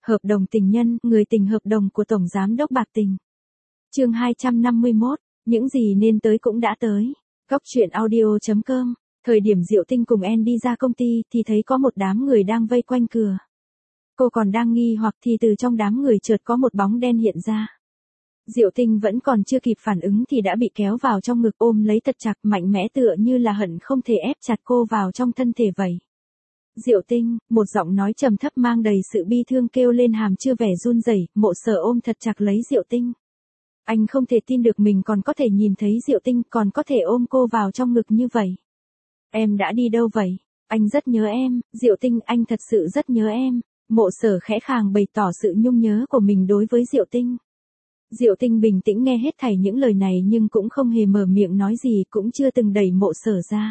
Hợp đồng tình nhân, người tình hợp đồng của Tổng Giám đốc bạc tình. Chương 251, những gì nên tới cũng đã tới. Góc truyện audio.com. Thời điểm Diệu Tinh cùng En đi ra công ty thì thấy có một đám người đang vây quanh cửa. Cô còn đang nghi hoặc thì từ trong đám người chợt có một bóng đen hiện ra. Diệu Tinh vẫn còn chưa kịp phản ứng thì đã bị kéo vào trong ngực ôm lấy thật chặt, mạnh mẽ tựa như là hận không thể ép chặt cô vào trong thân thể vậy. Diệu Tinh, một giọng nói trầm thấp mang đầy sự bi thương kêu lên hàm chưa vẻ run rẩy. Mộ Sở ôm thật chặt lấy Diệu Tinh. Anh không thể tin được mình còn có thể nhìn thấy Diệu Tinh, còn có thể ôm cô vào trong ngực như vậy. Em đã đi đâu vậy? Anh rất nhớ em, Diệu Tinh, anh thật sự rất nhớ em. Mộ Sở khẽ khàng bày tỏ sự nhung nhớ của mình đối với Diệu Tinh. Diệu Tinh bình tĩnh nghe hết thảy những lời này nhưng cũng không hề mở miệng nói gì, cũng chưa từng đẩy Mộ Sở ra.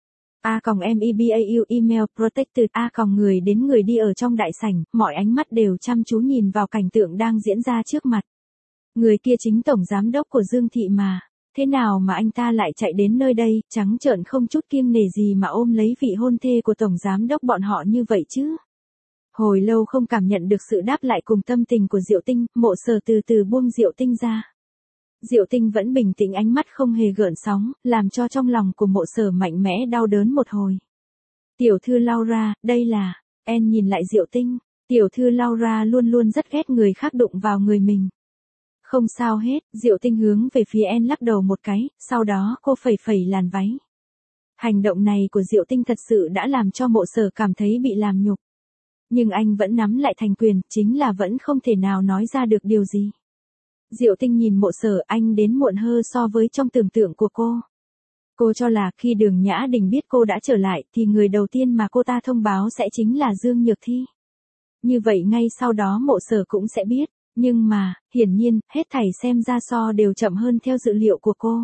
@mebau email protected người đến người đi ở trong đại sảnh, mọi ánh mắt đều chăm chú nhìn vào cảnh tượng đang diễn ra trước mặt. Người kia chính Tổng Giám đốc của Dương Thị mà. Thế nào mà anh ta lại chạy đến nơi đây, trắng trợn không chút kiêng nể gì mà ôm lấy vị hôn thê của Tổng Giám đốc bọn họ như vậy chứ? Hồi lâu không cảm nhận được sự đáp lại cùng tâm tình của Diệu Tinh, Mộ Sở từ từ buông Diệu Tinh ra. Diệu Tinh vẫn bình tĩnh, ánh mắt không hề gợn sóng, làm cho trong lòng của Mộ Sở mạnh mẽ đau đớn một hồi. Tiểu thư Laura, đây là... En nhìn lại Diệu Tinh. Tiểu thư Laura luôn luôn rất ghét người khác đụng vào người mình. Không sao hết, Diệu Tinh hướng về phía En lắc đầu một cái, sau đó cô phẩy phẩy làn váy. Hành động này của Diệu Tinh thật sự đã làm cho Mộ Sở cảm thấy bị làm nhục. Nhưng anh vẫn nắm lại thành quyền, chính là vẫn không thể nào nói ra được điều gì. Diệu Tinh nhìn Mộ Sở, anh đến muộn hơn so với trong tưởng tượng của cô. Cô cho là khi Đường Nhã Đình biết cô đã trở lại thì người đầu tiên mà cô ta thông báo sẽ chính là Dương Nhược Thi. Như vậy ngay sau đó Mộ Sở cũng sẽ biết, nhưng mà, hiển nhiên, hết thảy xem ra so đều chậm hơn theo dự liệu của cô.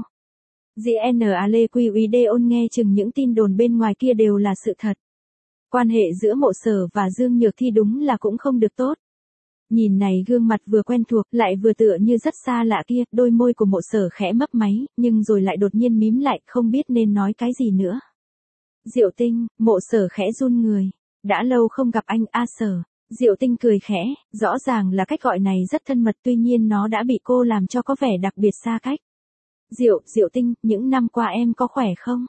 GNALEQID nghe chừng những tin đồn bên ngoài kia đều là sự thật. Quan hệ giữa Mộ Sở và Dương Nhược Thi đúng là cũng không được tốt. Nhìn này gương mặt vừa quen thuộc lại vừa tựa như rất xa lạ kia, đôi môi của Mộ Sở khẽ mấp máy, nhưng rồi lại đột nhiên mím lại, không biết nên nói cái gì nữa. Diệu Tinh, Mộ Sở khẽ run người. Đã lâu không gặp anh, Sở. Diệu Tinh cười khẽ, rõ ràng là cách gọi này rất thân mật, tuy nhiên nó đã bị cô làm cho có vẻ đặc biệt xa cách. Diệu Tinh, những năm qua em có khỏe không?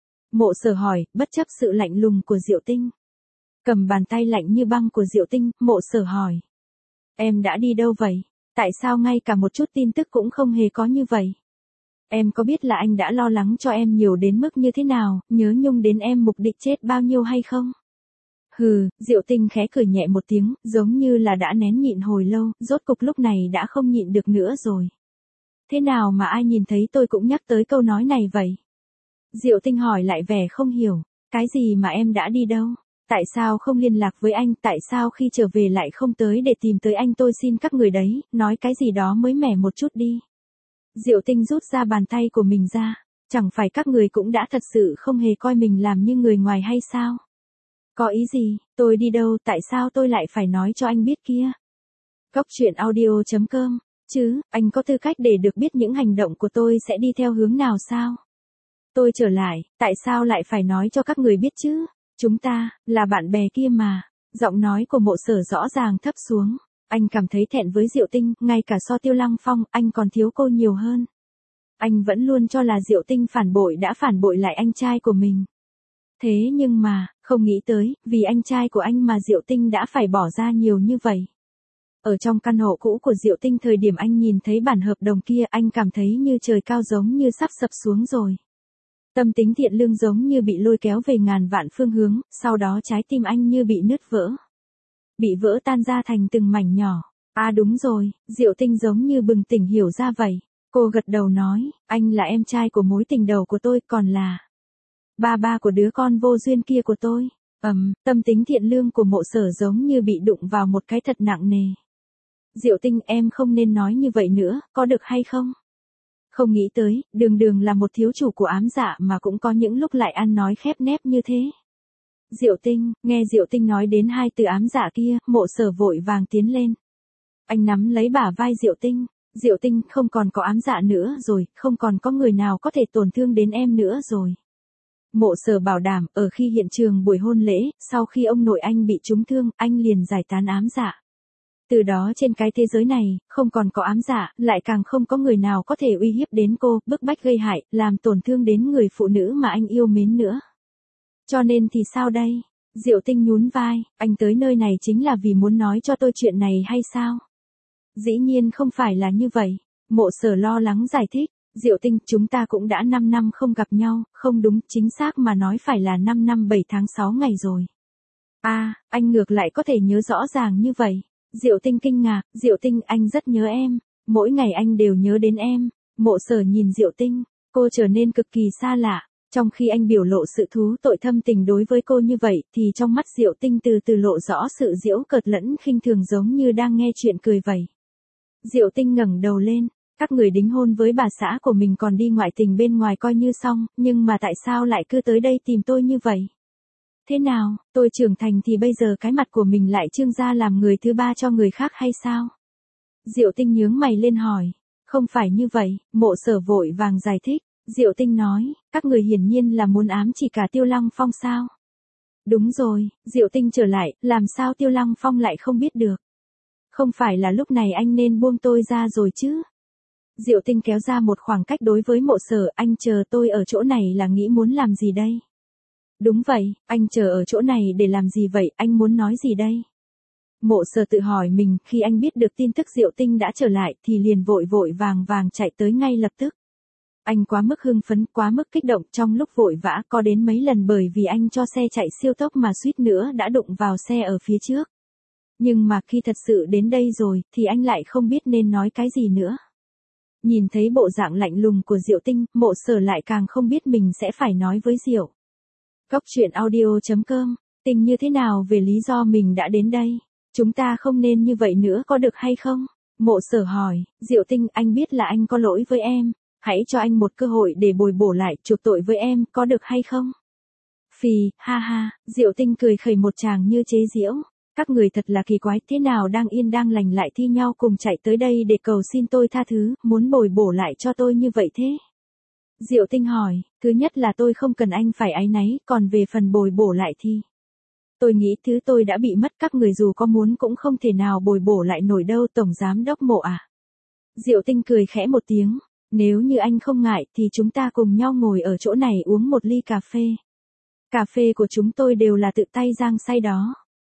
Mộ Sở hỏi, bất chấp sự lạnh lùng của Diệu Tinh. Cầm bàn tay lạnh như băng của Diệu Tinh, Mộ Sở hỏi. Em đã đi đâu vậy? Tại sao ngay cả một chút tin tức cũng không hề có như vậy? Em có biết là anh đã lo lắng cho em nhiều đến mức như thế nào, nhớ nhung đến em mục đích chết bao nhiêu hay không? Hừ, Diệu Tinh khẽ cười nhẹ một tiếng, giống như là đã nén nhịn hồi lâu, rốt cục lúc này đã không nhịn được nữa rồi. Thế nào mà ai nhìn thấy tôi cũng nhắc tới câu nói này vậy? Diệu Tinh hỏi lại vẻ không hiểu, cái gì mà em đã đi đâu? Tại sao không liên lạc với anh, tại sao khi trở về lại không tới để tìm tới anh, tôi xin các người đấy, nói cái gì đó mới mẻ một chút đi. Diệu Tinh rút ra bàn tay của mình ra, chẳng phải các người cũng đã thật sự không hề coi mình làm như người ngoài hay sao? Có ý gì, tôi đi đâu, tại sao tôi lại phải nói cho anh biết kia? Góc truyện audio.com, chứ, anh có tư cách để được biết những hành động của tôi sẽ đi theo hướng nào sao? Tôi trở lại, tại sao lại phải nói cho các người biết chứ? Chúng ta, là bạn bè kia mà. Giọng nói của Mộ Sở rõ ràng thấp xuống. Anh cảm thấy thẹn với Diệu Tinh, ngay cả so Tiêu Lăng Phong, anh còn thiếu cô nhiều hơn. Anh vẫn luôn cho là Diệu Tinh đã phản bội lại anh trai của mình. Thế nhưng mà, không nghĩ tới, vì anh trai của anh mà Diệu Tinh đã phải bỏ ra nhiều như vậy. Ở trong căn hộ cũ của Diệu Tinh, thời điểm anh nhìn thấy bản hợp đồng kia, anh cảm thấy như trời cao giống như sắp sập xuống rồi. Tâm tính thiện lương giống như bị lôi kéo về ngàn vạn phương hướng, sau đó trái tim anh như bị nứt vỡ. Bị vỡ tan ra thành từng mảnh nhỏ. Đúng rồi, Diệu Tinh giống như bừng tỉnh hiểu ra vậy. Cô gật đầu nói, anh là em trai của mối tình đầu của tôi, còn là ba của đứa con vô duyên kia của tôi. Tâm tính thiện lương của Mộ Sở giống như bị đụng vào một cái thật nặng nề. Diệu Tinh, em không nên nói như vậy nữa, có được hay không? Không nghĩ tới, đường là một thiếu chủ của ám dạ mà cũng có những lúc lại ăn nói khép nép như thế. Diệu Tinh, nghe Diệu Tinh nói đến hai từ ám dạ kia, Mộ Sở vội vàng tiến lên. Anh nắm lấy bả vai Diệu Tinh. Diệu Tinh, không còn có ám dạ nữa rồi, không còn có người nào có thể tổn thương đến em nữa rồi. Mộ Sở bảo đảm, ở khi hiện trường buổi hôn lễ, sau khi ông nội anh bị trúng thương, anh liền giải tán ám dạ. Từ đó trên cái thế giới này, không còn có ám dạ, lại càng không có người nào có thể uy hiếp đến cô, bức bách gây hại, làm tổn thương đến người phụ nữ mà anh yêu mến nữa. Cho nên thì sao đây? Diệu Tinh nhún vai, anh tới nơi này chính là vì muốn nói cho tôi chuyện này hay sao? Dĩ nhiên không phải là như vậy. Mộ Sở lo lắng giải thích. Diệu Tinh, chúng ta cũng đã 5 năm không gặp nhau, không đúng, chính xác mà nói phải là 5 năm 7 tháng 6 ngày rồi. Anh ngược lại có thể nhớ rõ ràng như vậy. Diệu Tinh kinh ngạc, Diệu Tinh, anh rất nhớ em, mỗi ngày anh đều nhớ đến em. Mộ Sở nhìn Diệu Tinh, cô trở nên cực kỳ xa lạ. Trong khi anh biểu lộ sự thú tội thâm tình đối với cô như vậy, thì trong mắt Diệu Tinh từ từ lộ rõ sự giễu cợt lẫn khinh thường giống như đang nghe chuyện cười vậy. Diệu Tinh ngẩng đầu lên, các người đính hôn với bà xã của mình còn đi ngoại tình bên ngoài coi như xong, nhưng mà tại sao lại cứ tới đây tìm tôi như vậy? Thế nào, tôi trưởng thành thì bây giờ cái mặt của mình lại trương ra làm người thứ ba cho người khác hay sao? Diệu Tinh nhướng mày lên hỏi. Không phải như vậy, Mộ Sở vội vàng giải thích. Diệu Tinh nói, các người hiển nhiên là muốn ám chỉ cả Tiêu Lăng Phong sao? Đúng rồi, Diệu Tinh trở lại, làm sao Tiêu Lăng Phong lại không biết được? Không phải là lúc này anh nên buông tôi ra rồi chứ? Diệu Tinh kéo ra một khoảng cách đối với Mộ Sở, anh chờ tôi ở chỗ này là nghĩ muốn làm gì đây? Đúng vậy, anh chờ ở chỗ này để làm gì vậy, anh muốn nói gì đây? Mộ Sở tự hỏi mình, khi anh biết được tin tức Diệu Tinh đã trở lại thì liền vội vội vàng vàng chạy tới ngay lập tức. Anh quá mức hưng phấn, quá mức kích động, trong lúc vội vã có đến mấy lần bởi vì anh cho xe chạy siêu tốc mà suýt nữa đã đụng vào xe ở phía trước. Nhưng mà khi thật sự đến đây rồi, thì anh lại không biết nên nói cái gì nữa. Nhìn thấy bộ dạng lạnh lùng của Diệu Tinh, Mộ Sở lại càng không biết mình sẽ phải nói với Diệu. Góc truyện audio.com, Tinh như thế nào về lý do mình đã đến đây? Chúng ta không nên như vậy nữa có được hay không? Mộ Sở hỏi, Diệu Tinh, anh biết là anh có lỗi với em. Hãy cho anh một cơ hội để bồi bổ lại, chuộc tội với em, có được hay không? Phì, ha ha, Diệu Tinh cười khẩy một tràng như chế giễu. Các người thật là kỳ quái, thế nào đang yên đang lành lại thi nhau cùng chạy tới đây để cầu xin tôi tha thứ, muốn bồi bổ lại cho tôi như vậy thế? Diệu Tinh hỏi, thứ nhất là tôi không cần anh phải áy náy, còn về phần bồi bổ lại thì... Tôi nghĩ thứ tôi đã bị mất các người dù có muốn cũng không thể nào bồi bổ lại nổi đâu, Tổng Giám Đốc Mộ à. Diệu Tinh cười khẽ một tiếng. Nếu như anh không ngại thì chúng ta cùng nhau ngồi ở chỗ này uống một ly cà phê. Cà phê của chúng tôi đều là tự tay rang xay đó.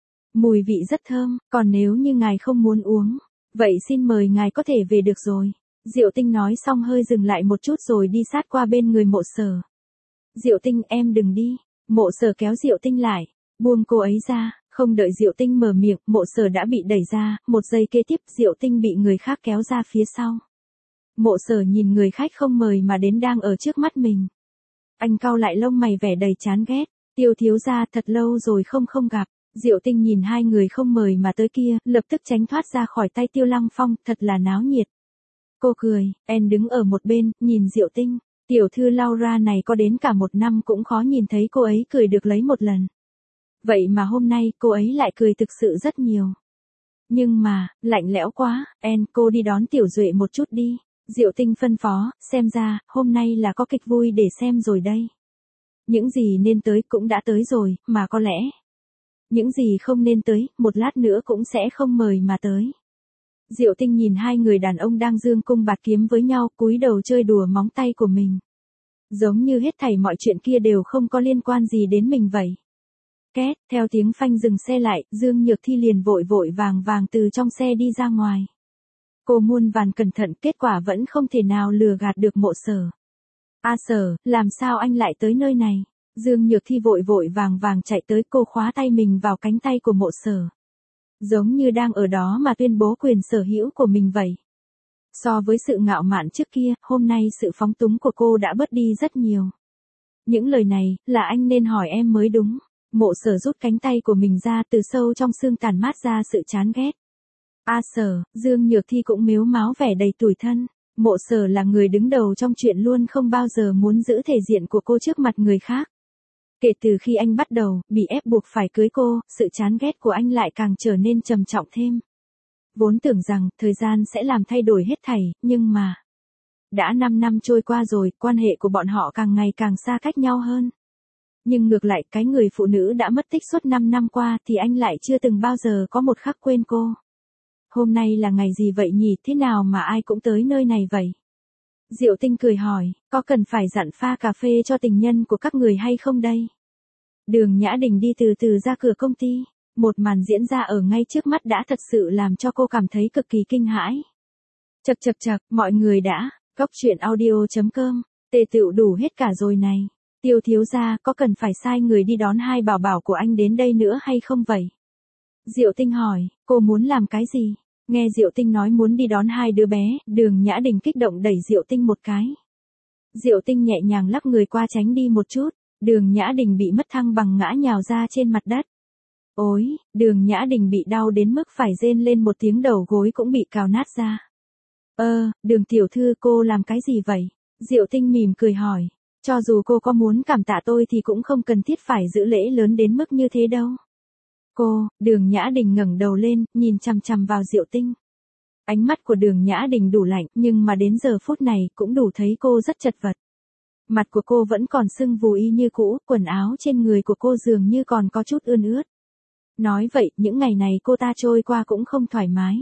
Mùi vị rất thơm, còn nếu như ngài không muốn uống, vậy xin mời ngài có thể về được rồi. Diệu Tinh nói xong hơi dừng lại một chút rồi đi sát qua bên người Mộ Sở. Diệu Tinh, em đừng đi. Mộ Sở kéo Diệu Tinh lại, buông cô ấy ra. Không đợi Diệu Tinh mở miệng, Mộ Sở đã bị đẩy ra, một giây kế tiếp Diệu Tinh bị người khác kéo ra phía sau. Mộ Sở nhìn người khách không mời mà đến đang ở trước mắt mình. Anh cau lại lông mày vẻ đầy chán ghét. Tiêu thiếu gia, thật lâu rồi không gặp. Diệu Tinh nhìn hai người không mời mà tới kia, lập tức tránh thoát ra khỏi tay Tiêu Lăng Phong, thật là náo nhiệt. Cô cười, En đứng ở một bên, nhìn Diệu Tinh. Tiểu thư Laura này có đến cả một năm cũng khó nhìn thấy cô ấy cười được lấy một lần. Vậy mà hôm nay cô ấy lại cười thực sự rất nhiều. Nhưng mà, lạnh lẽo quá, En, cô đi đón Tiểu Duệ một chút đi. Diệu Tinh phân phó, xem ra, hôm nay là có kịch vui để xem rồi đây. Những gì nên tới cũng đã tới rồi, mà có lẽ. Những gì không nên tới, một lát nữa cũng sẽ không mời mà tới. Diệu Tinh nhìn hai người đàn ông đang dương cung bạt kiếm với nhau, cúi đầu chơi đùa móng tay của mình. Giống như hết thảy mọi chuyện kia đều không có liên quan gì đến mình vậy. Két, theo tiếng phanh dừng xe lại, Dương Nhược Thi liền vội vội vàng vàng từ trong xe đi ra ngoài. Cô muôn vàn cẩn thận, kết quả vẫn không thể nào lừa gạt được Mộ Sở. Sở, làm sao anh lại tới nơi này? Dương Nhược Thi vội vội vàng vàng chạy tới, cô khóa tay mình vào cánh tay của Mộ Sở. Giống như đang ở đó mà tuyên bố quyền sở hữu của mình vậy. So với sự ngạo mạn trước kia, hôm nay sự phóng túng của cô đã bớt đi rất nhiều. Những lời này, là anh nên hỏi em mới đúng. Mộ Sở rút cánh tay của mình ra, từ sâu trong xương tàn mát ra sự chán ghét. Sở, Dương Nhược Thi cũng mếu máo vẻ đầy tủi thân. Mộ Sở là người đứng đầu trong chuyện luôn không bao giờ muốn giữ thể diện của cô trước mặt người khác. Kể từ khi anh bắt đầu, bị ép buộc phải cưới cô, sự chán ghét của anh lại càng trở nên trầm trọng thêm. Vốn tưởng rằng, thời gian sẽ làm thay đổi hết thảy, nhưng mà... Đã 5 năm trôi qua rồi, quan hệ của bọn họ càng ngày càng xa cách nhau hơn. Nhưng ngược lại, cái người phụ nữ đã mất tích suốt 5 năm qua thì anh lại chưa từng bao giờ có một khắc quên cô. Hôm nay là ngày gì vậy nhỉ, thế nào mà ai cũng tới nơi này vậy? Diệu Tinh cười hỏi, có cần phải dặn pha cà phê cho tình nhân của các người hay không đây? Đường Nhã Đình đi từ từ ra cửa công ty, một màn diễn ra ở ngay trước mắt đã thật sự làm cho cô cảm thấy cực kỳ kinh hãi. Chậc chậc chậc, mọi người đã, cóc truyện audio.com, tề tựu đủ hết cả rồi này. Tiêu thiếu gia, có cần phải sai người đi đón hai bảo bảo của anh đến đây nữa hay không vậy? Diệu Tinh hỏi, cô muốn làm cái gì? Nghe Diệu Tinh nói muốn đi đón hai đứa bé, Đường Nhã Đình kích động đẩy Diệu Tinh một cái. Diệu Tinh nhẹ nhàng lắc người qua tránh đi một chút, Đường Nhã Đình bị mất thăng bằng ngã nhào ra trên mặt đất. Ôi, Đường Nhã Đình bị đau đến mức phải rên lên một tiếng, đầu gối cũng bị cào nát ra. Đường tiểu thư, cô làm cái gì vậy? Diệu Tinh mỉm cười hỏi, cho dù cô có muốn cảm tạ tôi thì cũng không cần thiết phải giữ lễ lớn đến mức như thế đâu. Đường Nhã Đình ngẩng đầu lên, nhìn chằm chằm vào Diệu Tinh. Ánh mắt của Đường Nhã Đình đủ lạnh, nhưng mà đến giờ phút này cũng đủ thấy cô rất chật vật. Mặt của cô vẫn còn sưng vù y như cũ, quần áo trên người của cô dường như còn có chút ươn ướt. Nói vậy, những ngày này cô ta trôi qua cũng không thoải mái.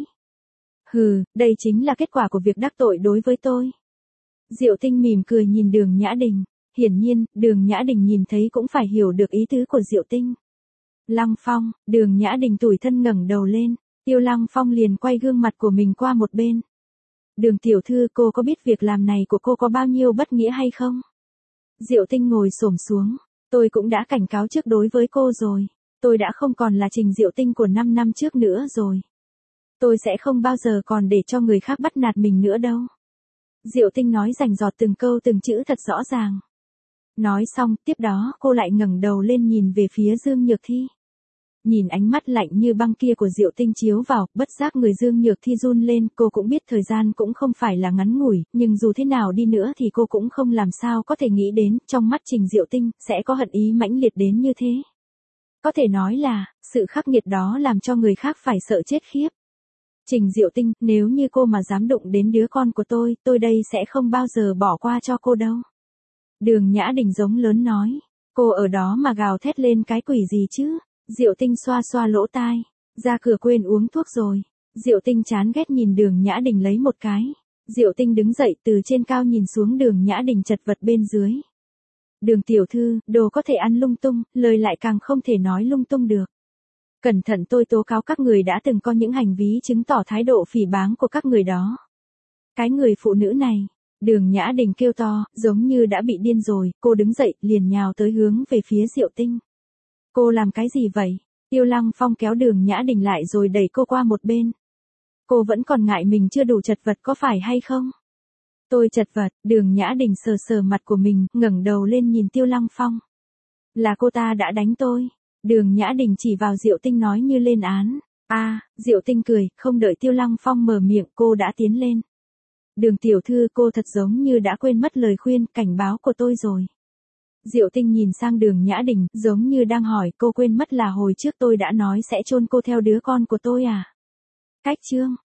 Hừ, đây chính là kết quả của việc đắc tội đối với tôi. Diệu Tinh mỉm cười nhìn Đường Nhã Đình. Hiển nhiên, Đường Nhã Đình nhìn thấy cũng phải hiểu được ý tứ của Diệu Tinh. Lăng Phong, Đường Nhã Đình tủi thân ngẩng đầu lên, Tiêu Lăng Phong liền quay gương mặt của mình qua một bên. Đường tiểu thư, cô có biết việc làm này của cô có bao nhiêu bất nghĩa hay không? Diệu Tinh ngồi xổm xuống, tôi cũng đã cảnh cáo trước đối với cô rồi. Tôi đã không còn là Trình Diệu Tinh của 5 năm trước nữa rồi. Tôi sẽ không bao giờ còn để cho người khác bắt nạt mình nữa đâu. Diệu Tinh nói rành rọt từng câu từng chữ thật rõ ràng. Nói xong, tiếp đó cô lại ngẩng đầu lên nhìn về phía Dương Nhược Thi. Nhìn ánh mắt lạnh như băng kia của Diệu Tinh chiếu vào, bất giác người Dương Nhược Thi run lên, cô cũng biết thời gian cũng không phải là ngắn ngủi, nhưng dù thế nào đi nữa thì cô cũng không làm sao có thể nghĩ đến, trong mắt Trình Diệu Tinh, sẽ có hận ý mãnh liệt đến như thế. Có thể nói là, sự khắc nghiệt đó làm cho người khác phải sợ chết khiếp. Trình Diệu Tinh, nếu như cô mà dám đụng đến đứa con của tôi đây sẽ không bao giờ bỏ qua cho cô đâu. Đường Nhã Đình giống lớn nói, cô ở đó mà gào thét lên cái quỷ gì chứ? Diệu Tinh xoa xoa lỗ tai, ra cửa quên uống thuốc rồi. Diệu Tinh chán ghét nhìn Đường Nhã Đình lấy một cái. Diệu Tinh đứng dậy từ trên cao nhìn xuống Đường Nhã Đình chật vật bên dưới. Đường tiểu thư, đồ có thể ăn lung tung, lời lại càng không thể nói lung tung được. Cẩn thận, tôi tố cáo các người đã từng có những hành vi chứng tỏ thái độ phỉ báng của các người đó. Cái người phụ nữ này, Đường Nhã Đình kêu to, giống như đã bị điên rồi, cô đứng dậy, liền nhào tới hướng về phía Diệu Tinh. Cô làm cái gì vậy? Tiêu Lăng Phong kéo Đường Nhã Đình lại rồi đẩy cô qua một bên. Cô vẫn còn ngại mình chưa đủ chật vật có phải hay không? Tôi chật vật, Đường Nhã Đình sờ sờ mặt của mình, ngẩng đầu lên nhìn Tiêu Lăng Phong. Là cô ta đã đánh tôi. Đường Nhã Đình chỉ vào Diệu Tinh nói như lên án. Diệu Tinh cười, không đợi Tiêu Lăng Phong mở miệng cô đã tiến lên. Đường tiểu thư, cô thật giống như đã quên mất lời khuyên, cảnh báo của tôi rồi. Diệu Tinh nhìn sang Đường Nhã Đình, giống như đang hỏi, cô quên mất là hồi trước tôi đã nói sẽ chôn cô theo đứa con của tôi à? Cách chương